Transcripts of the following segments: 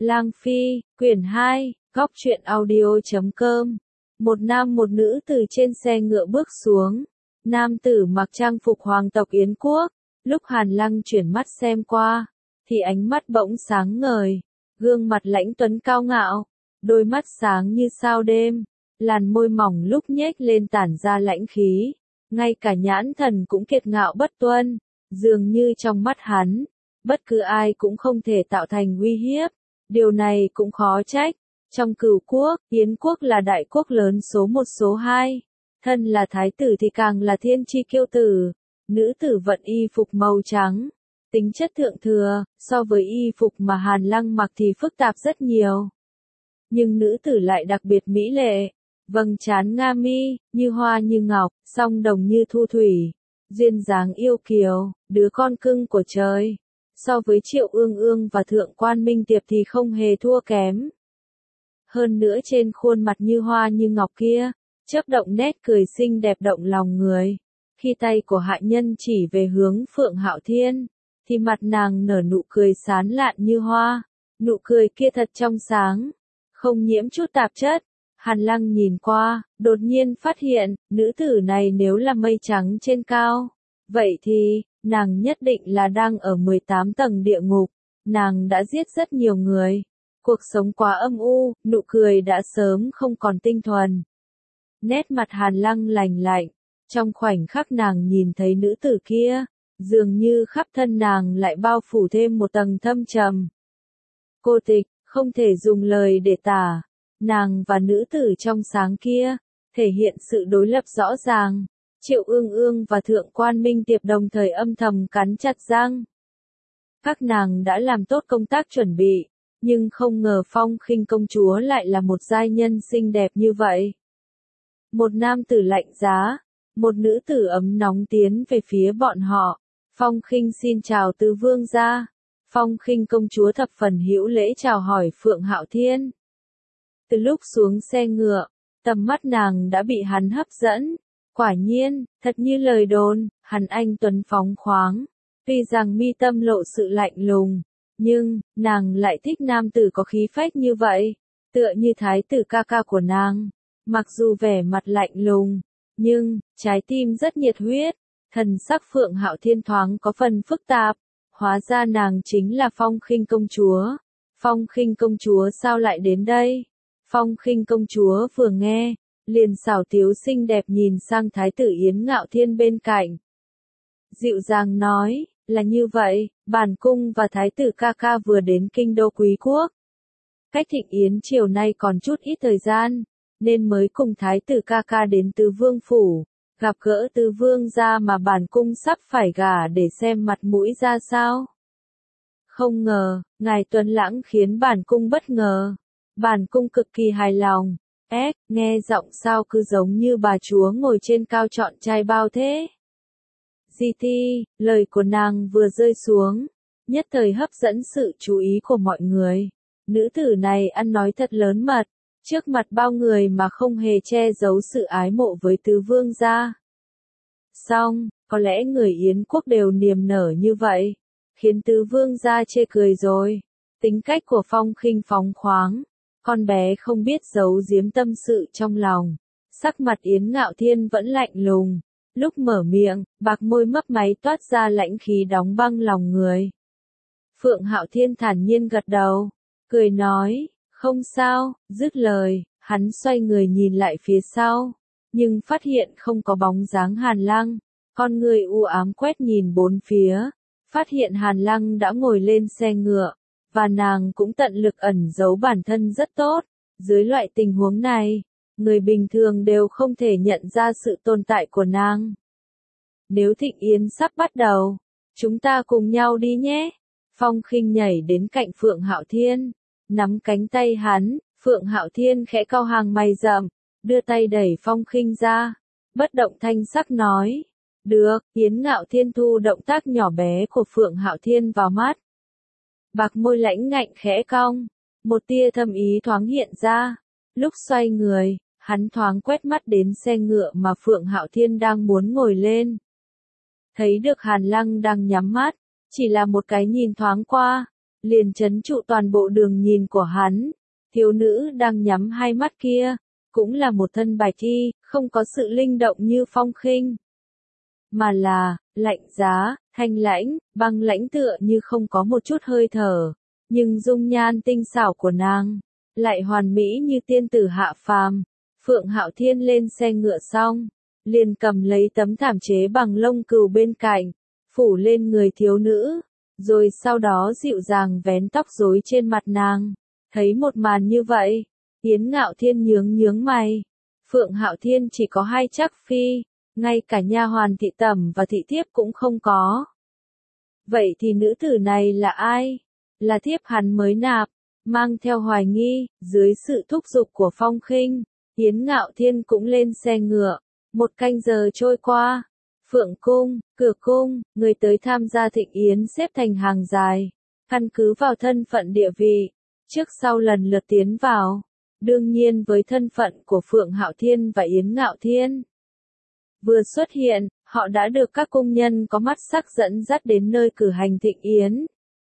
Lang Phi, quyển 2, góc truyện audio.com. Một nam một nữ từ trên xe ngựa bước xuống. Nam tử mặc trang phục hoàng tộc Yến quốc. Lúc Hàn Lăng chuyển mắt xem qua, thì ánh mắt bỗng sáng ngời. Gương mặt lãnh tuấn cao ngạo, đôi mắt sáng như sao đêm. Làn môi mỏng lúc nhếch lên tản ra lãnh khí. Ngay cả nhãn thần cũng kiệt ngạo bất tuân. Dường như trong mắt hắn, bất cứ ai cũng không thể tạo thành uy hiếp. Điều này cũng khó trách. Trong Cửu quốc, Yến quốc là đại quốc lớn số 1 số 2. Thân là thái tử thì càng là thiên chi kiêu tử. Nữ tử vận y phục màu trắng. Tính chất thượng thừa, so với y phục mà Hàn Lăng mặc thì phức tạp rất nhiều. Nhưng nữ tử lại đặc biệt mỹ lệ. Vầng trán nga mi, như hoa như ngọc, song đồng như thu thủy. Duyên dáng yêu kiều, đứa con cưng của trời. So với Triệu Ương Ương và Thượng quan Minh Tiệp thì không hề thua kém. Hơn nữa trên khuôn mặt như hoa như ngọc kia, chớp động nét cười xinh đẹp động lòng người. Khi tay của hạ nhân chỉ về hướng Phượng Hạo Thiên, thì mặt nàng nở nụ cười sán lạn như hoa. Nụ cười kia thật trong sáng, không nhiễm chút tạp chất. Hàn Lăng nhìn qua, đột nhiên phát hiện, nữ tử này nếu là mây trắng trên cao, vậy thì, nàng nhất định là đang ở 18 tầng địa ngục. Nàng đã giết rất nhiều người. Cuộc sống quá âm u, nụ cười đã sớm không còn tinh thuần. Nét mặt Hàn Lăng lành lạnh. Trong khoảnh khắc nàng nhìn thấy nữ tử kia, dường như khắp thân nàng lại bao phủ thêm một tầng thâm trầm. Cô tịch, không thể dùng lời để tả. Nàng và nữ tử trong sáng kia, thể hiện sự đối lập rõ ràng. Triệu Ương Ương và Thượng quan Minh Tiệp đồng thời âm thầm cắn chặt răng. Các nàng đã làm tốt công tác chuẩn bị, nhưng không ngờ Phong Khinh công chúa lại là một giai nhân xinh đẹp như vậy. Một nam tử lạnh giá, một nữ tử ấm nóng tiến về phía bọn họ. Phong Khinh xin chào tứ vương gia. Phong Khinh công chúa thập phần hữu lễ chào hỏi Phượng Hạo Thiên. Từ lúc xuống xe ngựa, tầm mắt nàng đã bị hắn hấp dẫn. Quả nhiên, thật như lời đồn, hắn anh tuấn phóng khoáng. Tuy rằng mi tâm lộ sự lạnh lùng, nhưng, nàng lại thích nam tử có khí phách như vậy. Tựa như thái tử ca ca của nàng. Mặc dù vẻ mặt lạnh lùng, nhưng, trái tim rất nhiệt huyết. Thần sắc Phượng Hạo Thiên thoáng có phần phức tạp. Hóa ra nàng chính là Phong Khinh công chúa. Phong Khinh công chúa sao lại đến đây? Phong Khinh công chúa vừa nghe, liền xảo tiếu xinh đẹp nhìn sang thái tử Yến Ngạo Thiên bên cạnh. Dịu dàng nói, là như vậy, bản cung và thái tử ca ca vừa đến kinh đô Quý quốc. Cách Thịnh Yến chiều nay còn chút ít thời gian, nên mới cùng thái tử ca ca đến Tứ Vương phủ, gặp gỡ Tứ Vương gia mà bản cung sắp phải gả để xem mặt mũi ra sao. Không ngờ, ngài tuấn lãng khiến bản cung bất ngờ. Bản cung cực kỳ hài lòng. Nghe giọng sao cứ giống như bà chúa ngồi trên cao chọn trai bao thế. Di Ti, lời của nàng vừa rơi xuống, nhất thời hấp dẫn sự chú ý của mọi người. Nữ tử này ăn nói thật lớn mật, trước mặt bao người mà không hề che giấu sự ái mộ với tứ vương gia. Song, có lẽ người Yến quốc đều niềm nở như vậy, khiến tứ vương gia chê cười rồi. Tính cách của Phong Khinh phóng khoáng, con bé không biết giấu giếm tâm sự trong lòng. Sắc mặt Yến Ngạo Thiên vẫn lạnh lùng. Lúc mở miệng, bạc môi mấp máy toát ra lãnh khí đóng băng lòng người. Phượng Hạo Thiên thản nhiên gật đầu, cười nói, không sao. Dứt lời, hắn xoay người nhìn lại phía sau, nhưng phát hiện không có bóng dáng Hàn Lăng. Con người u ám quét nhìn bốn phía, phát hiện Hàn Lăng đã ngồi lên xe ngựa, và nàng cũng tận lực ẩn giấu bản thân rất tốt. Dưới loại tình huống này, người bình thường đều không thể nhận ra sự tồn tại của nàng. Nếu Thịnh Yến sắp bắt đầu, chúng ta cùng nhau đi nhé. Phong Khinh nhảy đến cạnh Phượng Hạo Thiên, nắm cánh tay hắn. Phượng Hạo Thiên khẽ cau hàng mày rậm, đưa tay đẩy Phong Khinh ra, bất động thanh sắc nói, được. Yến Ngạo Thiên thu động tác nhỏ bé của Phượng Hạo Thiên vào mắt. Bạc môi lãnh ngạnh khẽ cong, một tia thâm ý thoáng hiện ra. Lúc xoay người, hắn thoáng quét mắt đến xe ngựa mà Phượng Hạo Thiên đang muốn ngồi lên. Thấy được Hàn Lăng đang nhắm mắt, chỉ là một cái nhìn thoáng qua, liền trấn trụ toàn bộ đường nhìn của hắn. Thiếu nữ đang nhắm hai mắt kia, cũng là một thân bạch y, không có sự linh động như Phong Khinh, mà là lạnh giá, thanh lãnh, băng lãnh tựa như không có một chút hơi thở, nhưng dung nhan tinh xảo của nàng lại hoàn mỹ như tiên tử hạ phàm. Phượng Hạo Thiên lên xe ngựa xong, liền cầm lấy tấm thảm chế bằng lông cừu bên cạnh, phủ lên người thiếu nữ, rồi sau đó dịu dàng vén tóc rối trên mặt nàng. Thấy một màn như vậy, Yến Ngạo Thiên nhướng nhướng mày. Phượng Hạo Thiên chỉ có hai trắc phi, ngay cả nha hoàn thị tẩm và thị thiếp cũng không có. Vậy thì nữ tử này là ai? Là thiếp hắn mới nạp. Mang theo hoài nghi, dưới sự thúc giục của Phong Khinh, Yến Ngạo Thiên cũng lên xe ngựa. Một canh giờ trôi qua, Phượng Cung, Cửa Cung, người tới tham gia thịnh yến xếp thành hàng dài, căn cứ vào thân phận địa vị, trước sau lần lượt tiến vào. Đương nhiên với thân phận của Phượng Hạo Thiên và Yến Ngạo Thiên vừa xuất hiện, họ đã được các cung nhân có mắt sắc dẫn dắt đến nơi cử hành thịnh yến.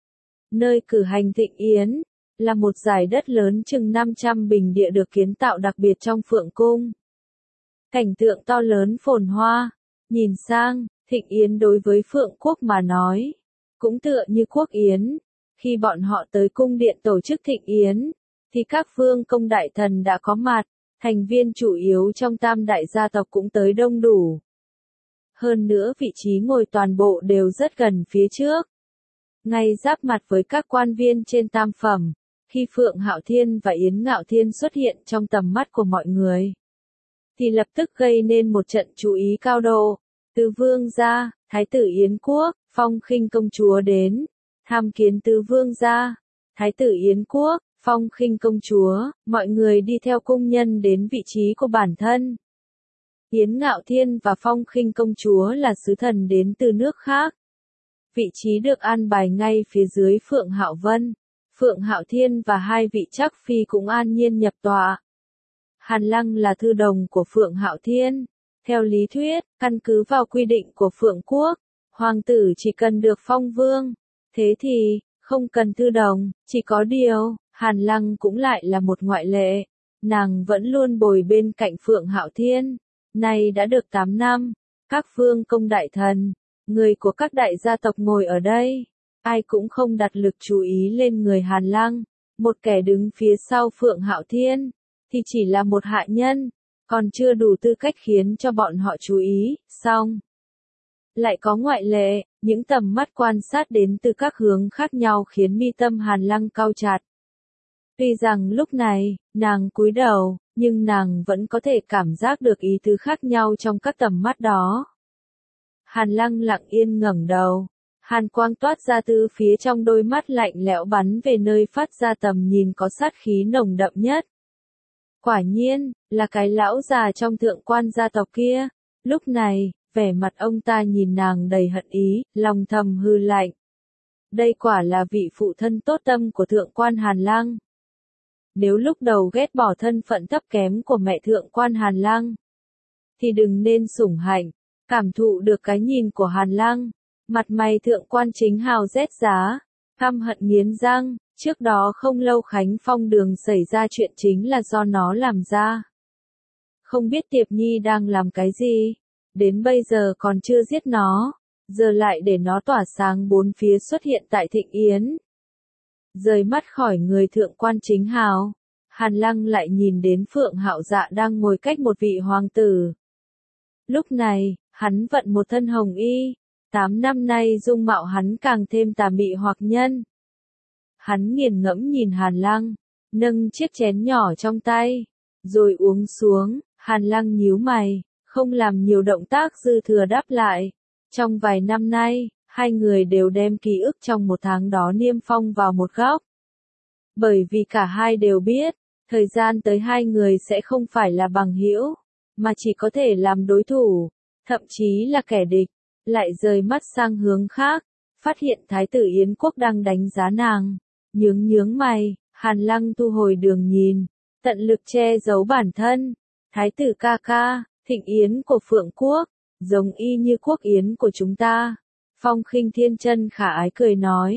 Nơi cử hành thịnh yến là một dải đất lớn chừng 500 bình địa được kiến tạo đặc biệt trong Phượng Cung. Cảnh tượng to lớn phồn hoa, nhìn sang, thịnh yến đối với Phượng Quốc mà nói, cũng tựa như quốc yến. Khi bọn họ tới cung điện tổ chức thịnh yến, thì các vương công đại thần đã có mặt, thành viên chủ yếu trong tam đại gia tộc cũng tới đông đủ. Hơn nữa vị trí ngồi toàn bộ đều rất gần phía trước, ngay giáp mặt với các quan viên trên tam phẩm. Khi Phượng Hạo Thiên và Yến Ngạo Thiên xuất hiện trong tầm mắt của mọi người, thì lập tức gây nên một trận chú ý cao độ. Tứ vương gia, Thái tử Yến Quốc, Phong Khinh công chúa đến tham kiến tứ vương gia. Thái tử Yến Quốc, Phong Khinh công chúa, mọi người đi theo cung nhân đến vị trí của bản thân. Yến Ngạo Thiên và Phong Khinh công chúa là sứ thần đến từ nước khác. Vị trí được an bài ngay phía dưới Phượng Hạo Vân. Phượng Hạo Thiên và hai vị trắc phi cũng an nhiên nhập tọa. Hàn Lăng là thư đồng của Phượng Hạo Thiên. Theo lý thuyết, căn cứ vào quy định của Phượng Quốc, hoàng tử chỉ cần được phong vương. Thế thì, không cần thư đồng, chỉ có điều, Hàn Lăng cũng lại là một ngoại lệ. Nàng vẫn luôn bồi bên cạnh Phượng Hạo Thiên. Nay đã được 8 năm, các vương công đại thần, người của các đại gia tộc ngồi ở đây. Ai cũng không đặt lực chú ý lên người Hàn Lăng. Một kẻ đứng phía sau Phượng Hạo Thiên, thì chỉ là một hạ nhân, còn chưa đủ tư cách khiến cho bọn họ chú ý. Xong, lại có ngoại lệ, những tầm mắt quan sát đến từ các hướng khác nhau khiến mi tâm Hàn Lăng cau chặt. Tuy rằng lúc này, nàng cúi đầu, nhưng nàng vẫn có thể cảm giác được ý tứ khác nhau trong các tầm mắt đó. Hàn Lăng lặng yên ngẩng đầu. Hàn quang toát ra từ phía trong đôi mắt lạnh lẽo bắn về nơi phát ra tầm nhìn có sát khí nồng đậm nhất. Quả nhiên, là cái lão già trong thượng quan gia tộc kia. Lúc này, vẻ mặt ông ta nhìn nàng đầy hận ý, lòng thầm hư lạnh. Đây quả là vị phụ thân tốt tâm của thượng quan Hàn Lăng. Nếu lúc đầu ghét bỏ thân phận thấp kém của mẹ thượng quan Hàn Lăng, thì đừng nên sủng hạnh, cảm thụ được cái nhìn của Hàn Lăng. Mặt mày thượng quan Chính Hào rét giá, căm hận nghiến răng, trước đó không lâu Khánh Phong đường xảy ra chuyện chính là do nó làm ra. Không biết Tiệp Nhi đang làm cái gì, đến bây giờ còn chưa giết nó, giờ lại để nó tỏa sáng bốn phía xuất hiện tại thịnh yến. Rời mắt khỏi người thượng quan Chính Hào, Hàn Lăng lại nhìn đến Phượng Hạo Dạ đang ngồi cách một vị hoàng tử. Lúc này, hắn vận một thân hồng y. 8 năm nay dung mạo hắn càng thêm tà mị hoặc nhân. Hắn nghiền ngẫm nhìn Hàn Lăng, nâng chiếc chén nhỏ trong tay, rồi uống xuống. Hàn Lăng nhíu mày, không làm nhiều động tác dư thừa đáp lại. Trong vài năm nay, hai người đều đem ký ức trong một tháng đó niêm phong vào một góc. Bởi vì cả hai đều biết, thời gian tới hai người sẽ không phải là bằng hữu, mà chỉ có thể làm đối thủ, thậm chí là kẻ địch. Lại rời mắt sang hướng khác, phát hiện Thái tử Yến Quốc đang đánh giá nàng. Nhướng mày, Hàn Lăng thu hồi đường nhìn, tận lực che giấu bản thân. Thái tử ca ca, thịnh yến của Phượng Quốc, giống y như quốc yến của chúng ta. Phong Khinh thiên chân khả ái cười nói.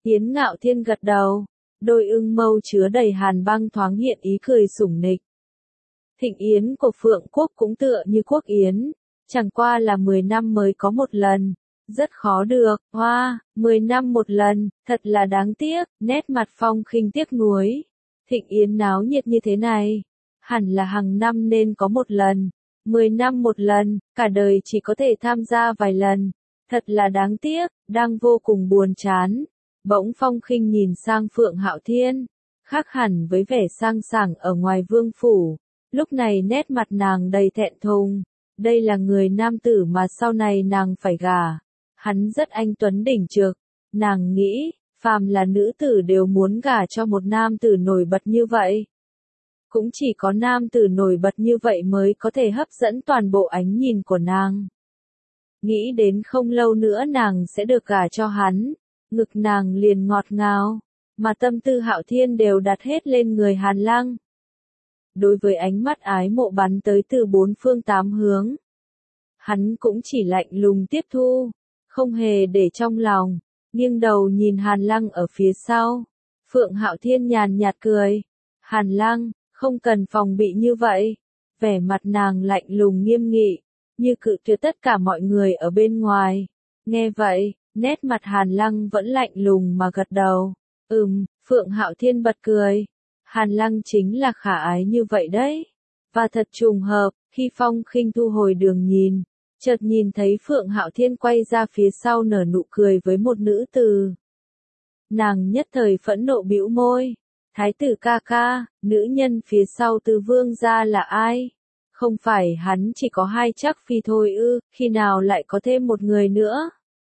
Yến Ngạo Thiên gật đầu, đôi ưng mâu chứa đầy hàn băng thoáng hiện ý cười sủng nịch. Thịnh yến của Phượng Quốc cũng tựa như quốc yến, chẳng qua là 10 năm mới có một lần, rất khó được. Hoa, 10 năm một lần, thật là đáng tiếc. Nét mặt Phong Khinh tiếc nuối. Thịnh yến náo nhiệt như thế này, hẳn là hàng năm nên có một lần, 10 năm một lần, cả đời chỉ có thể tham gia vài lần, thật là đáng tiếc. Đang vô cùng buồn chán, bỗng Phong Khinh nhìn sang Phượng Hạo Thiên, khác hẳn với vẻ sang sảng ở ngoài vương phủ. Lúc này nét mặt nàng đầy thẹn thùng, đây là người nam tử mà sau này nàng phải gả. Hắn rất anh tuấn đỉnh trực, nàng nghĩ, phàm là nữ tử đều muốn gả cho một nam tử nổi bật như vậy. Cũng chỉ có nam tử nổi bật như vậy mới có thể hấp dẫn toàn bộ ánh nhìn của nàng. Nghĩ đến không lâu nữa nàng sẽ được gả cho hắn, ngực nàng liền ngọt ngào, mà tâm tư Hạo Thiên đều đặt hết lên người Hàn Lăng. Đối với ánh mắt ái mộ bắn tới từ bốn phương tám hướng, hắn cũng chỉ lạnh lùng tiếp thu, không hề để trong lòng, nghiêng đầu nhìn Hàn Lăng ở phía sau. Phượng Hạo Thiên nhàn nhạt cười, Hàn Lăng, không cần phòng bị như vậy. Vẻ mặt nàng lạnh lùng nghiêm nghị, như cự tuyệt tất cả mọi người ở bên ngoài. Nghe vậy, nét mặt Hàn Lăng vẫn lạnh lùng mà gật đầu. Phượng Hạo Thiên bật cười. Hàn Lăng chính là khả ái như vậy đấy. Và thật trùng hợp, khi Phong Khinh thu hồi đường nhìn, chợt nhìn thấy Phượng Hạo Thiên quay ra phía sau nở nụ cười với một nữ tử. Nàng nhất thời phẫn nộ bĩu môi. Thái tử ca ca, nữ nhân phía sau Từ Vương gia là ai? Không phải hắn chỉ có hai chắc phi thôi ư, khi nào lại có thêm một người nữa?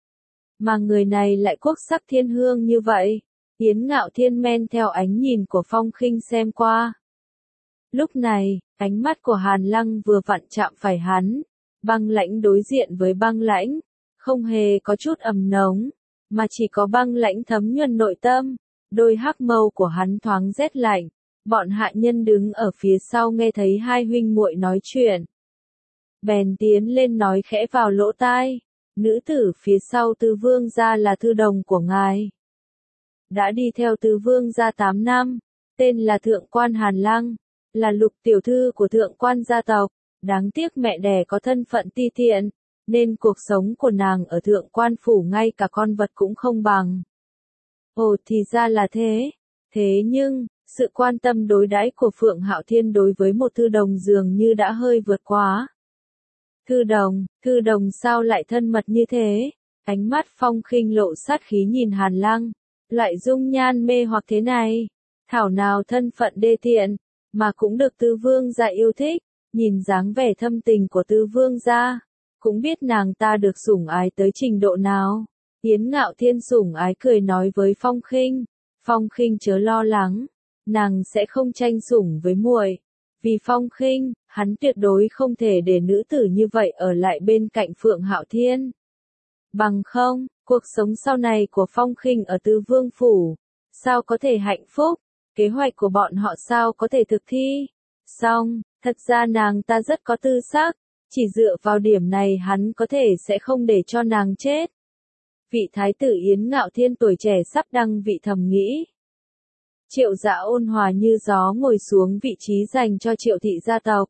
Mà người này lại quốc sắc thiên hương như vậy. Yến Ngạo Thiên men theo ánh nhìn của Phong Khinh xem qua. Lúc này, ánh mắt của Hàn Lăng vừa vặn chạm phải hắn, băng lãnh đối diện với băng lãnh, không hề có chút ẩm nóng, mà chỉ có băng lãnh thấm nhuần nội tâm. Đôi hắc mâu của hắn thoáng rét lạnh. Bọn hạ nhân đứng ở phía sau nghe thấy hai huynh muội nói chuyện, bèn tiến lên nói khẽ vào lỗ tai. Nữ tử phía sau Từ Vương gia là thư đồng của ngài, đã đi theo Từ Vương gia 8 năm, tên là Thượng quan Hàn Lăng, là lục tiểu thư của Thượng quan gia tộc. Đáng tiếc mẹ đẻ có thân phận ti tiện, nên cuộc sống của nàng ở Thượng quan phủ ngay cả con vật cũng không bằng. Ồ, thì ra là thế. Thế nhưng, sự quan tâm đối đãi của Phượng Hạo Thiên đối với một thư đồng dường như đã hơi vượt quá. Thư đồng sao lại thân mật như thế? Ánh mắt Phong Khinh lộ sát khí nhìn Hàn Lăng. Loại dung nhan mê hoặc thế này, thảo nào thân phận đê tiện, mà cũng được Tư Vương gia yêu thích. Nhìn dáng vẻ thâm tình của Tư Vương gia, cũng biết nàng ta được sủng ái tới trình độ nào. Yến Ngạo Thiên sủng ái cười nói với Phong Khinh, Phong Khinh chớ lo lắng, nàng sẽ không tranh sủng với muội. Vì Phong Khinh, hắn tuyệt đối không thể để nữ tử như vậy ở lại bên cạnh Phượng Hạo Thiên. Bằng không, cuộc sống sau này của Phong Khinh ở Tư Vương phủ, sao có thể hạnh phúc, kế hoạch của bọn họ sao có thể thực thi. Xong, thật ra nàng ta rất có tư sắc, chỉ dựa vào điểm này hắn có thể sẽ không để cho nàng chết. Vị thái tử Yến Ngạo Thiên tuổi trẻ sắp đăng vị thầm nghĩ. Triệu Dã ôn hòa như gió ngồi xuống vị trí dành cho Triệu thị gia tộc.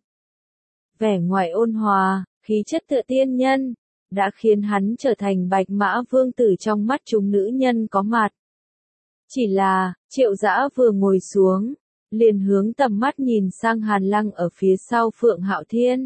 Vẻ ngoài ôn hòa, khí chất tựa tiên nhân, đã khiến hắn trở thành bạch mã vương tử trong mắt chúng nữ nhân có mặt. Chỉ là, Triệu Dã vừa ngồi xuống, liền hướng tầm mắt nhìn sang Hàn Lăng ở phía sau Phượng Hạo Thiên.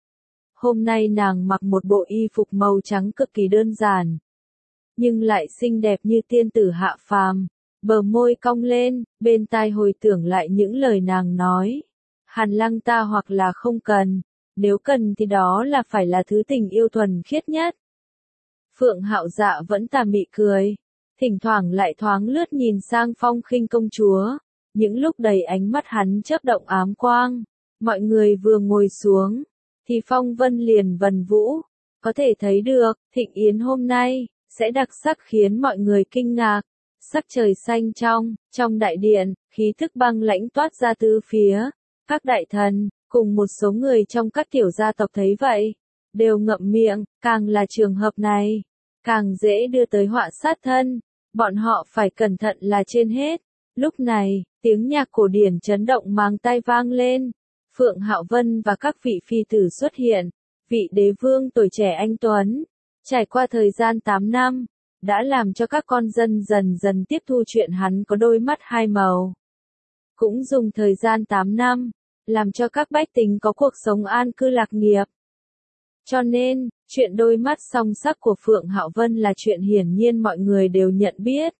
Hôm nay nàng mặc một bộ y phục màu trắng cực kỳ đơn giản, nhưng lại xinh đẹp như tiên tử hạ phàm, bờ môi cong lên, bên tai hồi tưởng lại những lời nàng nói. Hàn Lăng ta hoặc là không cần, nếu cần thì đó là phải là thứ tình yêu thuần khiết nhất. Phượng Hạo Dạ vẫn tà mị cười, thỉnh thoảng lại thoáng lướt nhìn sang Phong Khinh công chúa, những lúc đầy ánh mắt hắn chớp động ám quang. Mọi người vừa ngồi xuống, thì Phong Vân liền vần vũ, có thể thấy được, thịnh yến hôm nay sẽ đặc sắc khiến mọi người kinh ngạc. Sắc trời xanh trong đại điện, khí thức băng lãnh toát ra tứ phía. Các đại thần, cùng một số người trong các tiểu gia tộc thấy vậy, đều ngậm miệng, càng là trường hợp này, càng dễ đưa tới họa sát thân. Bọn họ phải cẩn thận là trên hết. Lúc này, tiếng nhạc cổ điển chấn động màng tai vang lên. Phượng Hạo Vân và các vị phi tử xuất hiện. Vị đế vương tuổi trẻ anh tuấn, trải qua thời gian 8 năm, đã làm cho các con dân dần dần tiếp thu chuyện hắn có đôi mắt hai màu. Cũng dùng thời gian 8 năm, làm cho các bách tính có cuộc sống an cư lạc nghiệp. Cho nên, chuyện đôi mắt song sắc của Phượng Hạo Vân là chuyện hiển nhiên mọi người đều nhận biết.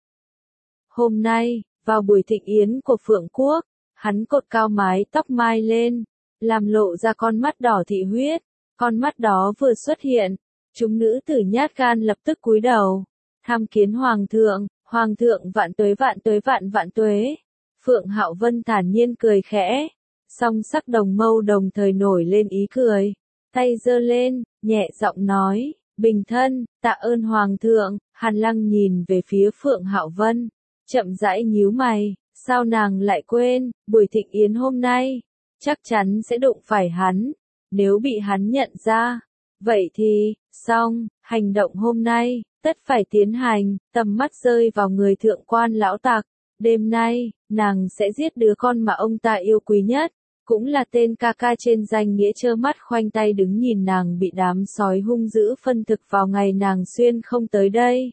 Hôm nay, vào buổi thịnh yến của Phượng Quốc, hắn cột cao mái tóc mai lên, làm lộ ra con mắt đỏ thị huyết. Con mắt đó vừa xuất hiện, chúng nữ tử nhát gan lập tức cúi đầu, tham kiến hoàng thượng vạn tuế vạn tuế vạn vạn tuế. Phượng Hạo Vân thản nhiên cười khẽ, song sắc đồng mâu đồng thời nổi lên ý cười, tay giơ lên, nhẹ giọng nói, bình thân, tạ ơn hoàng thượng. Hàn Lăng nhìn về phía Phượng Hạo Vân, chậm rãi nhíu mày, sao nàng lại quên, buổi thịnh yến hôm nay, chắc chắn sẽ đụng phải hắn. Nếu bị hắn nhận ra, vậy thì, xong, hành động hôm nay, tất phải tiến hành. Tầm mắt rơi vào người thượng quan lão tặc. Đêm nay, nàng sẽ giết đứa con mà ông ta yêu quý nhất, cũng là tên ca ca trên danh nghĩa trơ mắt khoanh tay đứng nhìn nàng bị đám sói hung dữ phân thực vào ngày nàng xuyên không tới đây.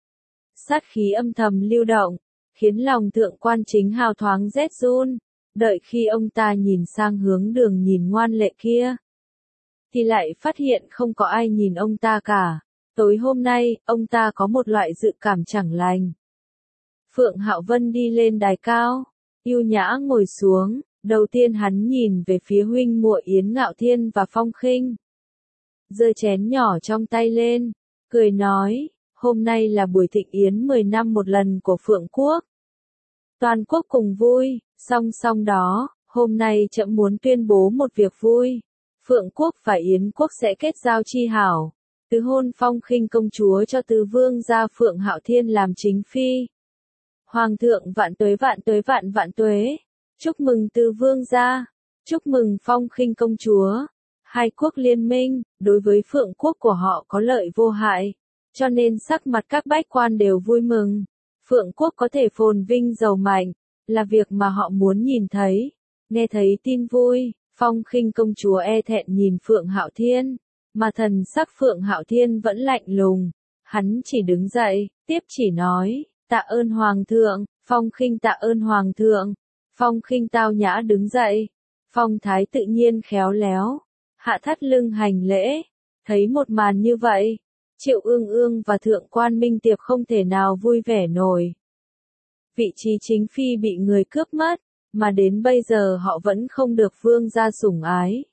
Sát khí âm thầm lưu động, khiến lòng thượng quan chính hào thoáng rét run. Đợi khi ông ta nhìn sang hướng đường nhìn ngoan lệ kia, thì lại phát hiện không có ai nhìn ông ta cả. Tối hôm nay, ông ta có một loại dự cảm chẳng lành. Phượng Hạo Vân đi lên đài cao, yêu nhã ngồi xuống, đầu tiên hắn nhìn về phía huynh muội Yến Ngạo Thiên và Phong Khinh. Giơ chén nhỏ trong tay lên, cười nói, hôm nay là buổi thịnh yến 10 năm một lần của Phượng Quốc. Toàn quốc cùng vui, song song đó, hôm nay trẫm muốn tuyên bố một việc vui. Phượng Quốc và Yến Quốc sẽ kết giao chi hảo, tứ hôn Phong Khinh công chúa cho tứ vương gia Phượng Hạo Thiên làm chính phi. Hoàng thượng vạn tuế vạn tuế vạn vạn tuế, chúc mừng tứ vương gia, chúc mừng Phong Khinh công chúa. Hai quốc liên minh, đối với Phượng Quốc của họ có lợi vô hại, cho nên sắc mặt các bách quan đều vui mừng. Phượng Quốc có thể phồn vinh giàu mạnh, là việc mà họ muốn nhìn thấy. Nghe thấy tin vui, Phong Khinh công chúa e thẹn nhìn Phượng Hạo Thiên, mà thần sắc Phượng Hạo Thiên vẫn lạnh lùng. Hắn chỉ đứng dậy, tiếp chỉ nói, tạ ơn hoàng thượng. Phong Khinh tạ ơn hoàng thượng. Phong Khinh tao nhã đứng dậy, phong thái tự nhiên khéo léo, hạ thắt lưng hành lễ. Thấy một màn như vậy, Triệu Ương Ương và Thượng quan Minh Tiệp không thể nào vui vẻ nổi. Vị trí chính phi bị người cướp mất, mà đến bây giờ họ vẫn không được vương gia sủng ái.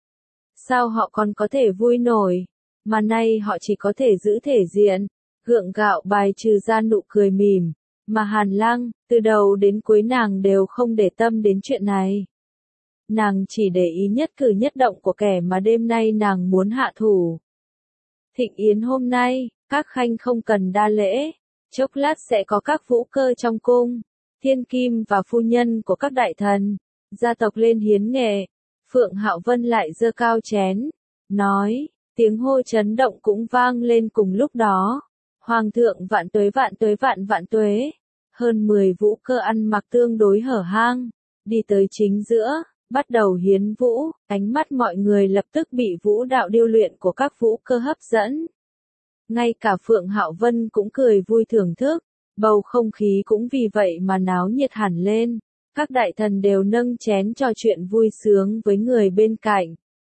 Sao họ còn có thể vui nổi, mà nay họ chỉ có thể giữ thể diện, gượng gạo bài trừ ra nụ cười mỉm, mà Hàn Lăng, từ đầu đến cuối nàng đều không để tâm đến chuyện này. Nàng chỉ để ý nhất cử nhất động của kẻ mà đêm nay nàng muốn hạ thủ. Thịnh yến hôm nay, các khanh không cần đa lễ, chốc lát sẽ có các vũ cơ trong cung, thiên kim và phu nhân của các đại thần, gia tộc lên hiến nghệ. Phượng Hạo Vân lại giơ cao chén, nói, tiếng hô chấn động cũng vang lên cùng lúc đó. Hoàng thượng vạn tuế vạn tuế vạn vạn tuế. Hơn 10 vũ cơ ăn mặc tương đối hở hang, đi tới chính giữa, bắt đầu hiến vũ. Ánh mắt mọi người lập tức bị vũ đạo điêu luyện của các vũ cơ hấp dẫn. Ngay cả Phượng Hạo Vân cũng cười vui thưởng thức, bầu không khí cũng vì vậy mà náo nhiệt hẳn lên. Các đại thần đều nâng chén trò chuyện vui sướng với người bên cạnh.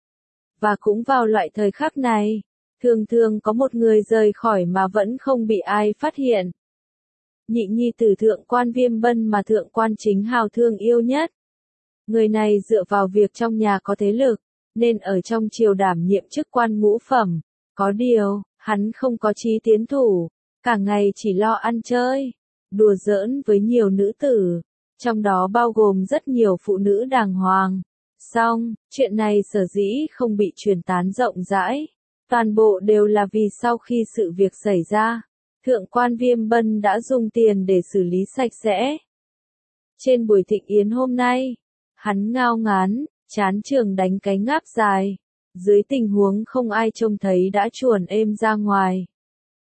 Và cũng vào loại thời khắc này, thường thường có một người rời khỏi mà vẫn không bị ai phát hiện. Nhị nhi tử Thượng quan Viêm Bân mà Thượng quan Chính Hào thương yêu nhất. Người này dựa vào việc trong nhà có thế lực, nên ở trong triều đảm nhiệm chức quan ngũ phẩm. Có điều, hắn không có chí tiến thủ, cả ngày chỉ lo ăn chơi, đùa giỡn với nhiều nữ tử, trong đó bao gồm rất nhiều phụ nữ đàng hoàng. Song, chuyện này sở dĩ không bị truyền tán rộng rãi, toàn bộ đều là vì sau khi sự việc xảy ra, Thượng quan Viêm Bân đã dùng tiền để xử lý sạch sẽ. Trên buổi thịnh yến hôm nay, hắn ngao ngán, chán trường đánh cái ngáp dài, dưới tình huống không ai trông thấy đã chuồn êm ra ngoài.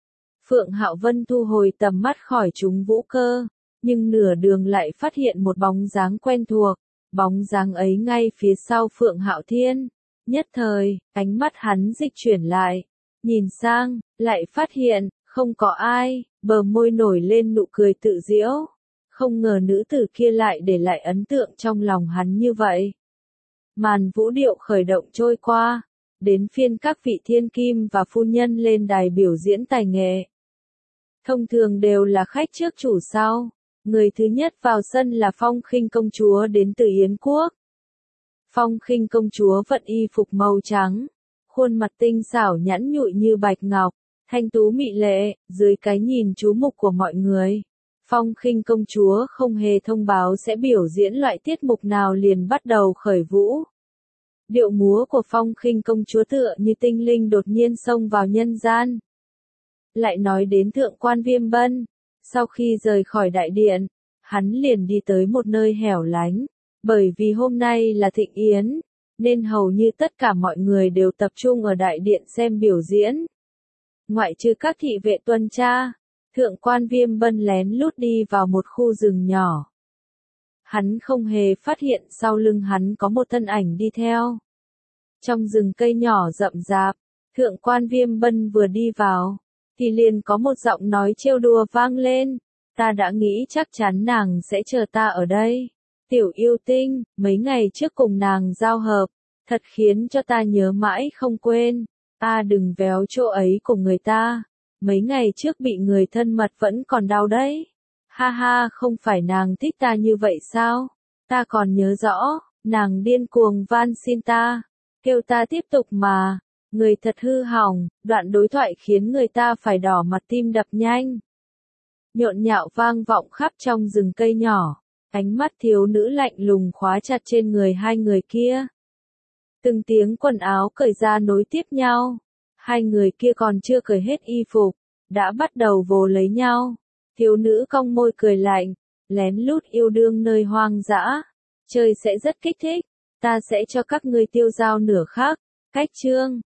Phượng Hạo Vân thu hồi tầm mắt khỏi chúng Vũ Cơ, nhưng nửa đường lại phát hiện một bóng dáng quen thuộc, bóng dáng ấy ngay phía sau Phượng Hạo Thiên. Nhất thời, ánh mắt hắn dịch chuyển lại, nhìn sang, lại phát hiện, không có ai, bờ môi nổi lên nụ cười tự giễu. Không ngờ nữ tử kia lại để lại ấn tượng trong lòng hắn như vậy. Màn vũ điệu khởi động trôi qua, đến phiên các vị thiên kim và phu nhân lên đài biểu diễn tài nghệ. Thông thường đều là khách trước chủ sau. Người thứ nhất vào sân là Phong Khinh công chúa đến từ Yến quốc. Phong Khinh công chúa vận y phục màu trắng, khuôn mặt tinh xảo nhẵn nhụi như bạch ngọc, thanh tú mị lệ, dưới cái nhìn chú mục của mọi người. Phong Khinh công chúa không hề thông báo sẽ biểu diễn loại tiết mục nào liền bắt đầu khởi vũ. Điệu múa của Phong Khinh công chúa tựa như tinh linh đột nhiên xông vào nhân gian. Lại nói đến Thượng quan Viêm Bân, sau khi rời khỏi đại điện, hắn liền đi tới một nơi hẻo lánh, bởi vì hôm nay là thịnh yến, nên hầu như tất cả mọi người đều tập trung ở đại điện xem biểu diễn. Ngoại trừ các thị vệ tuần tra, Thượng quan Viêm Bân lén lút đi vào một khu rừng nhỏ. Hắn không hề phát hiện sau lưng hắn có một thân ảnh đi theo. Trong rừng cây nhỏ rậm rạp, Thượng quan Viêm Bân vừa đi vào, thì liền có một giọng nói trêu đùa vang lên. Ta đã nghĩ chắc chắn nàng sẽ chờ ta ở đây. Tiểu yêu tinh, mấy ngày trước cùng nàng giao hợp, thật khiến cho ta nhớ mãi không quên. Ta đừng véo chỗ ấy của người ta. Mấy ngày trước bị người thân mật vẫn còn đau đấy. Ha ha, không phải nàng thích ta như vậy sao? Ta còn nhớ rõ, nàng điên cuồng van xin ta, kêu ta tiếp tục mà. Người thật hư hỏng, đoạn đối thoại khiến người ta phải đỏ mặt tim đập nhanh. Nhộn nhạo vang vọng khắp trong rừng cây nhỏ, ánh mắt thiếu nữ lạnh lùng khóa chặt trên người hai người kia. Từng tiếng quần áo cởi ra nối tiếp nhau, hai người kia còn chưa cởi hết y phục, đã bắt đầu vồ lấy nhau. Thiếu nữ cong môi cười lạnh, lén lút yêu đương nơi hoang dã, chơi sẽ rất kích thích, ta sẽ cho các ngươi tiêu dao nửa khắc. Cách chương